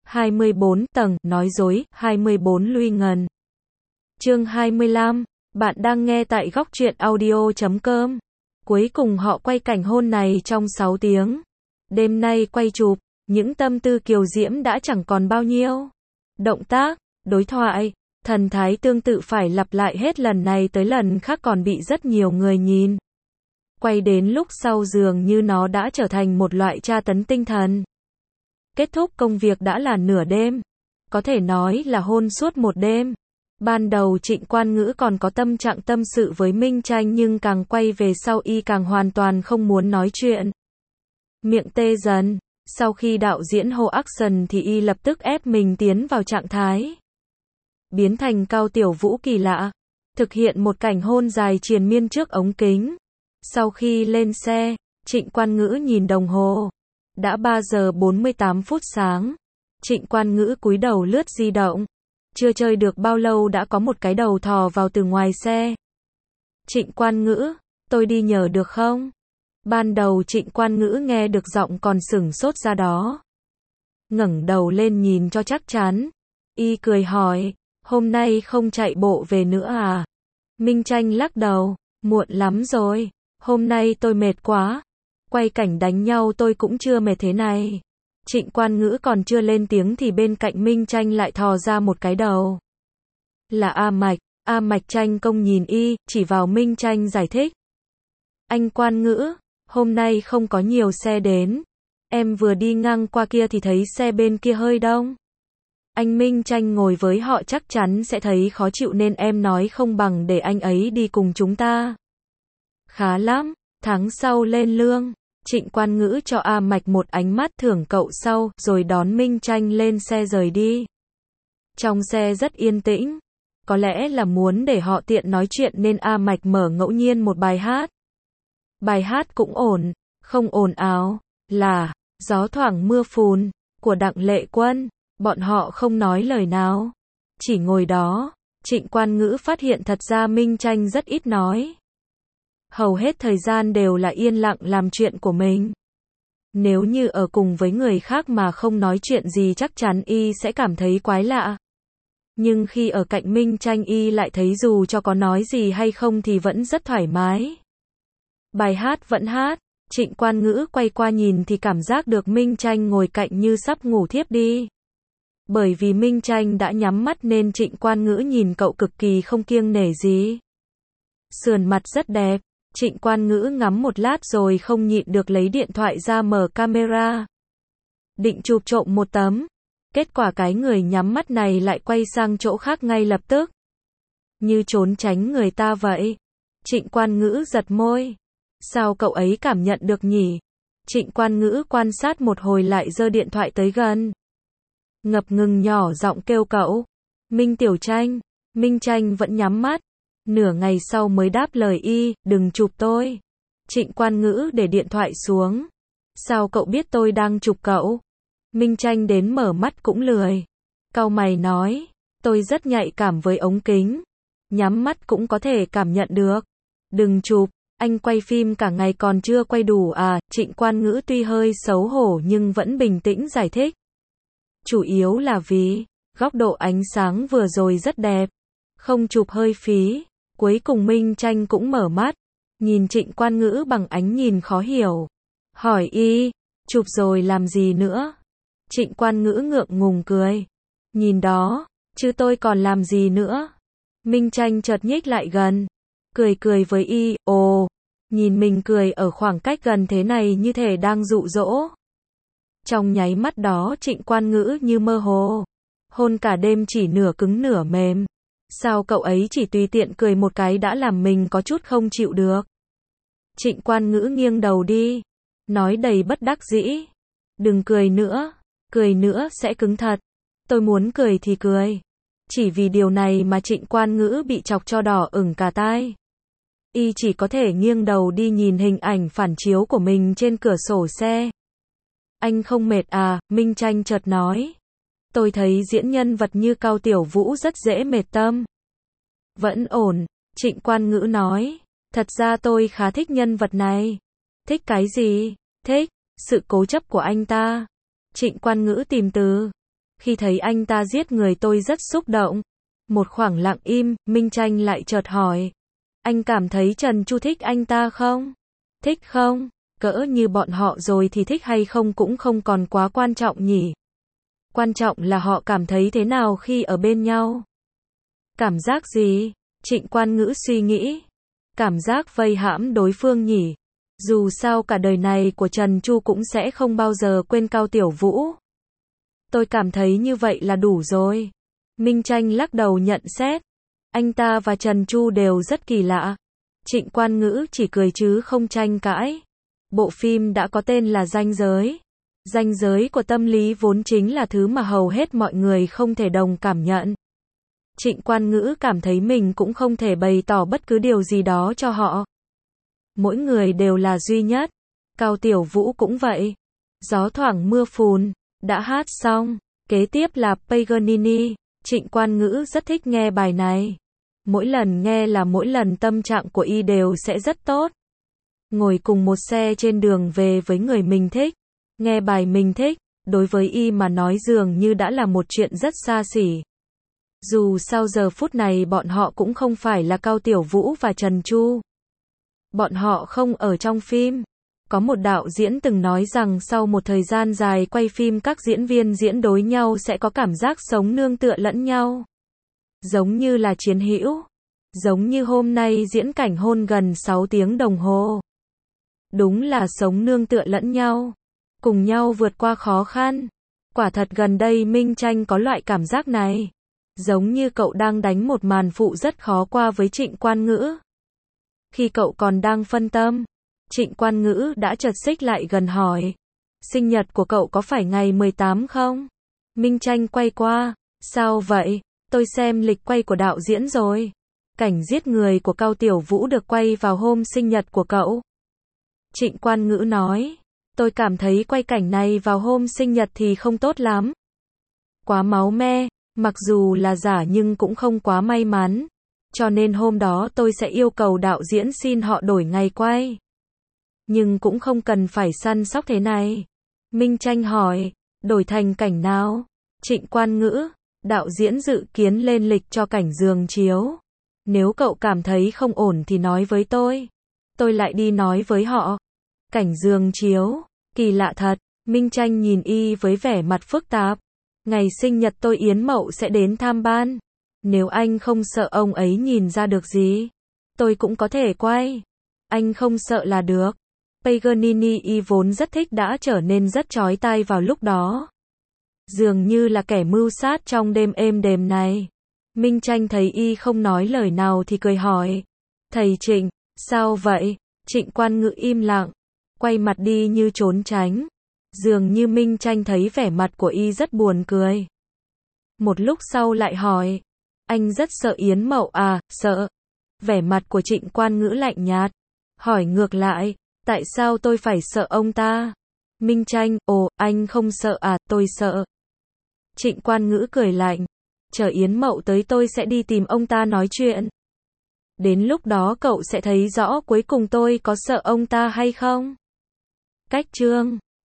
24 tầng, nói dối, 24 Luy Ngần. Chương 25, bạn đang nghe tại góc truyện audio.com. Cuối cùng họ quay cảnh hôn này trong 6 tiếng. Đêm nay quay chụp, những tâm tư kiều diễm đã chẳng còn bao nhiêu. Động tác, đối thoại, thần thái tương tự phải lặp lại hết lần này tới lần khác còn bị rất nhiều người nhìn. Quay đến lúc sau dường như nó đã trở thành một loại tra tấn tinh thần. Kết thúc công việc đã là nửa đêm. Có thể nói là hôn suốt một đêm. Ban đầu Trịnh Quan Ngữ còn có tâm trạng tâm sự với Minh Tranh nhưng càng quay về sau y càng hoàn toàn không muốn nói chuyện. Miệng tê dần. Sau khi đạo diễn hô action thì y lập tức ép mình tiến vào trạng thái. Biến thành Cao Tiểu Vũ kỳ lạ. Thực hiện một cảnh hôn dài triền miên trước ống kính. Sau khi lên xe, Trịnh Quan Ngữ nhìn đồng hồ. Đã 3 giờ 48 phút sáng. Trịnh Quan Ngữ cúi đầu lướt di động. Chưa chơi được bao lâu đã có một cái đầu thò vào từ ngoài xe. Trịnh Quan Ngữ, tôi đi nhờ được không? Ban đầu Trịnh Quan Ngữ nghe được giọng còn sửng sốt ra đó. Ngẩng đầu lên nhìn cho chắc chắn. Y cười hỏi, hôm nay không chạy bộ về nữa à? Minh Tranh lắc đầu, muộn lắm rồi, hôm nay tôi mệt quá. Quay cảnh đánh nhau tôi cũng chưa mệt thế này. Trịnh Quan Ngữ còn chưa lên tiếng thì bên cạnh Minh Tranh lại thò ra một cái đầu. Là A Mạch tranh công nhìn y, chỉ vào Minh Tranh giải thích. Anh Quan Ngữ, hôm nay không có nhiều xe đến. Em vừa đi ngang qua kia thì thấy xe bên kia hơi đông. Anh Minh Tranh ngồi với họ chắc chắn sẽ thấy khó chịu nên em nói không bằng để anh ấy đi cùng chúng ta. Khá lắm, tháng sau lên lương. Trịnh Quan Ngữ cho A Mạch một ánh mắt thưởng cậu sau, rồi đón Minh Tranh lên xe rời đi. Trong xe rất yên tĩnh. Có lẽ là muốn để họ tiện nói chuyện nên A Mạch mở ngẫu nhiên một bài hát. Bài hát cũng ổn, không ồn ào, là Gió thoảng mưa phùn, của Đặng Lệ Quân. Bọn họ không nói lời nào. Chỉ ngồi đó, Trịnh Quan Ngữ phát hiện thật ra Minh Tranh rất ít nói. Hầu hết thời gian đều là yên lặng làm chuyện của mình. Nếu như ở cùng với người khác mà không nói chuyện gì chắc chắn y sẽ cảm thấy quái lạ. Nhưng khi ở cạnh Minh Tranh y lại thấy dù cho có nói gì hay không thì vẫn rất thoải mái. Bài hát vẫn hát, Trịnh Quan Ngữ quay qua nhìn thì cảm giác được Minh Tranh ngồi cạnh như sắp ngủ thiếp đi. Bởi vì Minh Tranh đã nhắm mắt nên Trịnh Quan Ngữ nhìn cậu cực kỳ không kiêng nể gì. Sườn mặt rất đẹp. Trịnh Quan Ngữ ngắm một lát rồi không nhịn được lấy điện thoại ra mở camera. Định chụp trộm một tấm. Kết quả cái người nhắm mắt này lại quay sang chỗ khác ngay lập tức. Như trốn tránh người ta vậy. Trịnh Quan Ngữ giật môi. Sao cậu ấy cảm nhận được nhỉ? Trịnh Quan Ngữ quan sát một hồi lại giơ điện thoại tới gần. Ngập ngừng nhỏ giọng kêu cậu. Minh Tiểu Tranh. Minh Tranh vẫn nhắm mắt. Nửa ngày sau mới đáp lời y, đừng chụp tôi. Trịnh Quan Ngữ để điện thoại xuống. Sao cậu biết tôi đang chụp cậu? Minh Tranh đến mở mắt cũng lười. Cau mày nói, tôi rất nhạy cảm với ống kính. Nhắm mắt cũng có thể cảm nhận được. Đừng chụp, anh quay phim cả ngày còn chưa quay đủ à? Trịnh Quan Ngữ tuy hơi xấu hổ nhưng vẫn bình tĩnh giải thích. Chủ yếu là vì, góc độ ánh sáng vừa rồi rất đẹp. Không chụp hơi phí. Cuối cùng Minh Tranh cũng mở mắt, nhìn Trịnh Quan Ngữ bằng ánh nhìn khó hiểu. Hỏi y, chụp rồi làm gì nữa? Trịnh Quan Ngữ ngượng ngùng cười. Nhìn đó, chứ tôi còn làm gì nữa? Minh Tranh chợt nhích lại gần, cười với y, ồ, nhìn mình cười ở khoảng cách gần thế này như thể đang dụ dỗ. Trong nháy mắt đó Trịnh Quan Ngữ như mơ hồ. Hôn cả đêm chỉ nửa cứng nửa mềm. Sao cậu ấy chỉ tùy tiện cười một cái đã làm mình có chút không chịu được. Trịnh Quan Ngữ nghiêng đầu đi. Nói đầy bất đắc dĩ. Đừng cười nữa sẽ cứng thật. Tôi muốn cười thì cười. Chỉ vì điều này mà Trịnh Quan Ngữ bị chọc cho đỏ ửng cả tai. Y chỉ có thể nghiêng đầu đi nhìn hình ảnh phản chiếu của mình trên cửa sổ xe. Anh không mệt à? Minh Tranh chợt nói. Tôi thấy diễn nhân vật như Cao Tiểu Vũ rất dễ mệt tâm. Vẫn ổn, Trịnh Quan Ngữ nói. Thật ra tôi khá thích nhân vật này. Thích cái gì? Thích sự cố chấp của anh ta. Trịnh Quan Ngữ tìm từ. Khi thấy anh ta giết người tôi rất xúc động. Một khoảng lặng im, Minh Tranh lại chợt hỏi. Anh cảm thấy Trần Chu thích anh ta không? Thích không? Cỡ như bọn họ rồi thì thích hay không cũng không còn quá quan trọng nhỉ. Quan trọng là họ cảm thấy thế nào khi ở bên nhau. Cảm giác gì? Trịnh Quan Ngữ suy nghĩ. Cảm giác vây hãm đối phương nhỉ. Dù sao cả đời này của Trần Chu cũng sẽ không bao giờ quên Cao Tiểu Vũ. Tôi cảm thấy như vậy là đủ rồi. Minh Tranh lắc đầu nhận xét. Anh ta và Trần Chu đều rất kỳ lạ. Trịnh Quan Ngữ chỉ cười chứ không tranh cãi. Bộ phim đã có tên là Ranh Giới. Ranh giới của tâm lý vốn chính là thứ mà hầu hết mọi người không thể đồng cảm nhận. Trịnh Quan Ngữ cảm thấy mình cũng không thể bày tỏ bất cứ điều gì đó cho họ. Mỗi người đều là duy nhất. Cao Tiểu Vũ cũng vậy. Gió thoảng mưa phùn, đã hát xong. Kế tiếp là Paganini. Trịnh Quan Ngữ rất thích nghe bài này. Mỗi lần nghe là mỗi lần tâm trạng của y đều sẽ rất tốt. Ngồi cùng một xe trên đường về với người mình thích, nghe bài mình thích, đối với y mà nói dường như đã là một chuyện rất xa xỉ. Dù sau giờ phút này bọn họ cũng không phải là Cao Tiểu Vũ và Trần Chu. Bọn họ không ở trong phim. Có một đạo diễn từng nói rằng sau một thời gian dài quay phim các diễn viên diễn đối nhau sẽ có cảm giác sống nương tựa lẫn nhau. Giống như là chiến hữu. Giống như hôm nay diễn cảnh hôn gần 6 tiếng đồng hồ. Đúng là sống nương tựa lẫn nhau. Cùng nhau vượt qua khó khăn. Quả thật gần đây Minh Tranh có loại cảm giác này. Giống như cậu đang đánh một màn phụ rất khó qua với Trịnh Quan Ngữ. Khi cậu còn đang phân tâm, Trịnh Quan Ngữ đã chợt xích lại gần hỏi. Sinh nhật của cậu có phải ngày 18 không? Minh Tranh quay qua. Sao vậy? Tôi xem lịch quay của đạo diễn rồi. Cảnh giết người của Cao Tiểu Vũ được quay vào hôm sinh nhật của cậu. Trịnh Quan Ngữ nói. Tôi cảm thấy quay cảnh này vào hôm sinh nhật thì không tốt lắm. Quá máu me, mặc dù là giả nhưng cũng không quá may mắn. Cho nên hôm đó tôi sẽ yêu cầu đạo diễn xin họ đổi ngày quay. Nhưng cũng không cần phải săn sóc thế này. Minh Tranh hỏi, đổi thành cảnh nào? Trịnh Quan Ngữ, đạo diễn dự kiến lên lịch cho cảnh giường chiếu. Nếu cậu cảm thấy không ổn thì nói với tôi. Tôi lại đi nói với họ. Cảnh giường chiếu, kỳ lạ thật. Minh Tranh nhìn y với vẻ mặt phức tạp. Ngày sinh nhật tôi Yến Mậu sẽ đến tham ban. Nếu anh không sợ ông ấy nhìn ra được gì, tôi cũng có thể quay. Anh không sợ là được. Paganini y vốn rất thích đã trở nên rất chói tai vào lúc đó. Dường như là kẻ mưu sát trong đêm êm đềm này. Minh Tranh thấy y không nói lời nào thì cười hỏi. Thầy Trịnh, sao vậy? Trịnh Quan Ngữ im lặng, quay mặt đi như trốn tránh. Dường như Minh Tranh thấy vẻ mặt của y rất buồn cười. Một lúc sau lại hỏi. Anh rất sợ Yến Mậu à? Sợ. Vẻ mặt của Trịnh Quan Ngữ lạnh nhạt. Hỏi ngược lại. Tại sao tôi phải sợ ông ta? Minh Tranh, ồ, anh không sợ à? Tôi sợ. Trịnh Quan Ngữ cười lạnh. Chờ Yến Mậu tới tôi sẽ đi tìm ông ta nói chuyện. Đến lúc đó cậu sẽ thấy rõ cuối cùng tôi có sợ ông ta hay không. Cách chương